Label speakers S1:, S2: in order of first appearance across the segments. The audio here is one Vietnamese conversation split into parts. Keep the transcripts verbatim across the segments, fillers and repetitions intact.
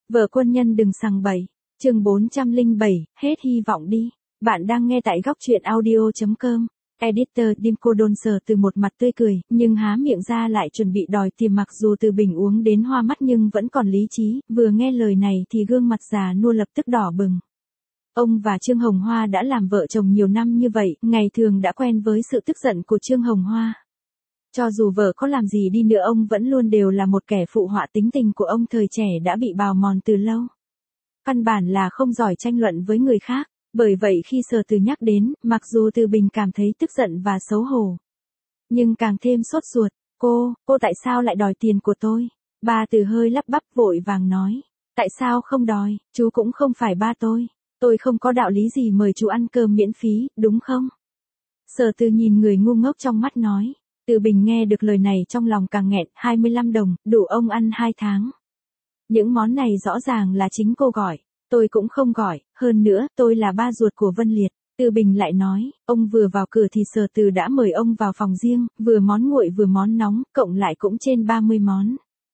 S1: Vợ quân nhân đừng sằng bậy. Chương bốn trăm lẻ bảy, hết hy vọng đi. Bạn đang nghe tại góc truyện audio chấm com. Editor Dimco Đôn Sờ từ một mặt tươi cười, nhưng há miệng ra lại chuẩn bị đòi tiền, mặc dù Từ Bình uống đến hoa mắt nhưng vẫn còn lý trí, vừa nghe lời này thì gương mặt già nua lập tức đỏ bừng. Ông và Trương Hồng Hoa đã làm vợ chồng nhiều năm như vậy, ngày thường đã quen với sự tức giận của Trương Hồng Hoa. Cho dù vợ có làm gì đi nữa ông vẫn luôn đều là một kẻ phụ họa, tính tình của ông thời trẻ đã bị bào mòn từ lâu. Căn bản là không giỏi tranh luận với người khác, bởi vậy khi Sở Từ nhắc đến, mặc dù Từ Bình cảm thấy tức giận và xấu hổ, nhưng càng thêm sốt ruột. Cô, cô tại sao lại đòi tiền của tôi? Bà Từ hơi lắp bắp vội vàng nói. Tại sao không đòi, chú cũng không phải ba tôi. Tôi không có đạo lý gì mời chú ăn cơm miễn phí, đúng không? Sở Từ nhìn người ngu ngốc trong mắt nói. Từ Bình nghe được lời này trong lòng càng nghẹn, hai mươi lăm đồng, đủ ông ăn hai tháng. Những món này rõ ràng là chính cô gọi, tôi cũng không gọi, hơn nữa, tôi là ba ruột của Vân Liệt. Từ Bình lại nói, ông vừa vào cửa thì Sở Từ đã mời ông vào phòng riêng, vừa món nguội vừa món nóng, cộng lại cũng trên ba mươi món.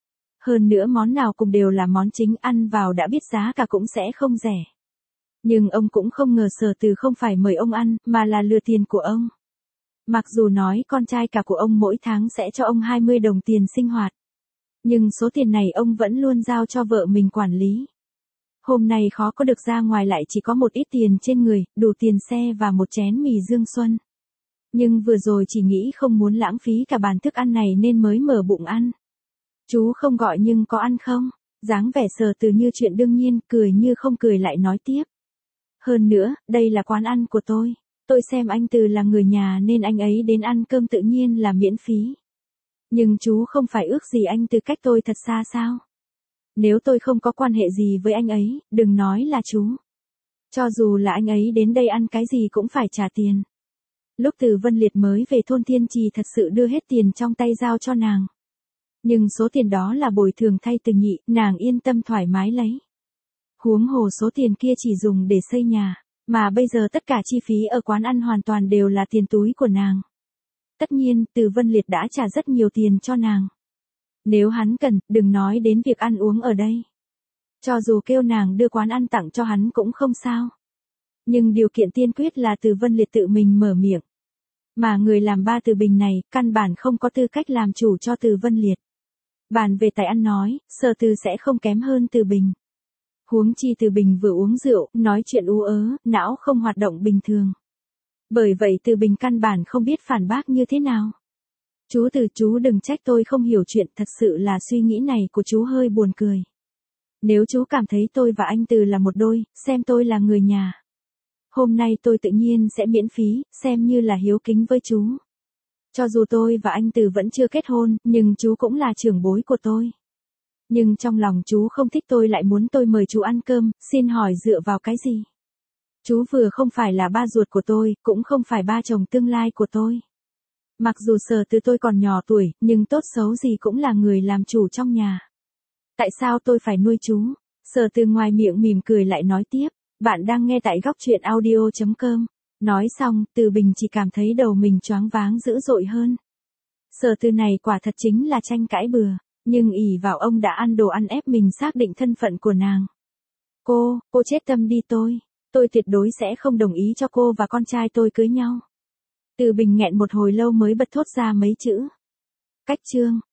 S1: Hơn nữa món nào cũng đều là món chính, ăn vào đã biết giá cả cũng sẽ không rẻ. Nhưng ông cũng không ngờ Sở Từ không phải mời ông ăn, mà là lừa tiền của ông. Mặc dù nói con trai cả của ông mỗi tháng sẽ cho ông hai mươi đồng tiền sinh hoạt, nhưng số tiền này ông vẫn luôn giao cho vợ mình quản lý. Hôm nay khó có được ra ngoài lại chỉ có một ít tiền trên người, đủ tiền xe và một chén mì Dương Xuân. Nhưng vừa rồi chỉ nghĩ không muốn lãng phí cả bàn thức ăn này nên mới mở bụng ăn. Chú không gọi nhưng có ăn không? Dáng vẻ Sở Từ như chuyện đương nhiên, cười như không cười lại nói tiếp. Hơn nữa, đây là quán ăn của tôi. Tôi xem anh Từ là người nhà nên anh ấy đến ăn cơm tự nhiên là miễn phí. Nhưng chú không phải ước gì anh Từ cách tôi thật xa sao? Nếu tôi không có quan hệ gì với anh ấy, đừng nói là chú. Cho dù là anh ấy đến đây ăn cái gì cũng phải trả tiền. Lúc Từ Vân Liệt mới về thôn Thiên Trì thật sự đưa hết tiền trong tay giao cho nàng. Nhưng số tiền đó là bồi thường thay Từ Nhị, nàng yên tâm thoải mái lấy. Huống hồ số tiền kia chỉ dùng để xây nhà. Mà bây giờ tất cả chi phí ở quán ăn hoàn toàn đều là tiền túi của nàng. Tất nhiên, Từ Vân Liệt đã trả rất nhiều tiền cho nàng. Nếu hắn cần, đừng nói đến việc ăn uống ở đây. Cho dù kêu nàng đưa quán ăn tặng cho hắn cũng không sao. Nhưng điều kiện tiên quyết là Từ Vân Liệt tự mình mở miệng. Mà người làm ba Từ Bình này, căn bản không có tư cách làm chủ cho Từ Vân Liệt. Bàn về tài ăn nói, Sở Từ sẽ không kém hơn Từ Bình. Huống chi Từ Bình vừa uống rượu, nói chuyện ú ớ, não không hoạt động bình thường. Bởi vậy Từ Bình căn bản không biết phản bác như thế nào. Chú Từ, chú đừng trách tôi không hiểu chuyện, thật sự là suy nghĩ này của chú hơi buồn cười. Nếu chú cảm thấy tôi và anh Từ là một đôi, xem tôi là người nhà. Hôm nay tôi tự nhiên sẽ miễn phí, xem như là hiếu kính với chú. Cho dù tôi và anh Từ vẫn chưa kết hôn, nhưng chú cũng là trưởng bối của tôi. Nhưng trong lòng chú không thích tôi lại muốn tôi mời chú ăn cơm, xin hỏi dựa vào cái gì? Chú vừa không phải là ba ruột của tôi, cũng không phải ba chồng tương lai của tôi. Mặc dù Sở Từ tôi còn nhỏ tuổi, nhưng tốt xấu gì cũng là người làm chủ trong nhà. Tại sao tôi phải nuôi chú? Sở Từ ngoài miệng mỉm cười lại nói tiếp, bạn đang nghe tại góc truyện audio chấm com. Nói xong, Từ Bình chỉ cảm thấy đầu mình choáng váng dữ dội hơn. Sở Từ này quả thật chính là tranh cãi bừa. Nhưng ỷ vào ông đã ăn đồ ăn ép mình xác định thân phận của nàng. Cô, cô chết tâm đi tôi. Tôi tuyệt đối sẽ không đồng ý cho cô và con trai tôi cưới nhau. Từ Bình nghẹn một hồi lâu mới bật thốt ra mấy chữ. Cách chương.